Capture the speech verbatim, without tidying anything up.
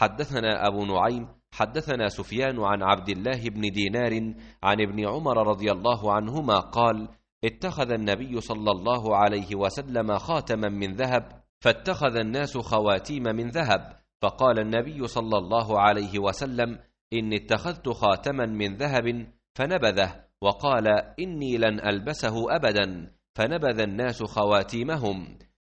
حدثنا أبو نعيم حدثنا سفيان عن عبد الله بن دينار عن ابن عمر رضي الله عنهما قال: اتخذ النبي صلى الله عليه وسلم خاتما من ذهب، فاتخذ الناس خواتيم من ذهب، فقال النبي صلى الله عليه وسلم: إني اتخذت خاتما من ذهب، فنبذه، وقال: إني لن ألبسه أبدا، فنبذ الناس خواتيمهم.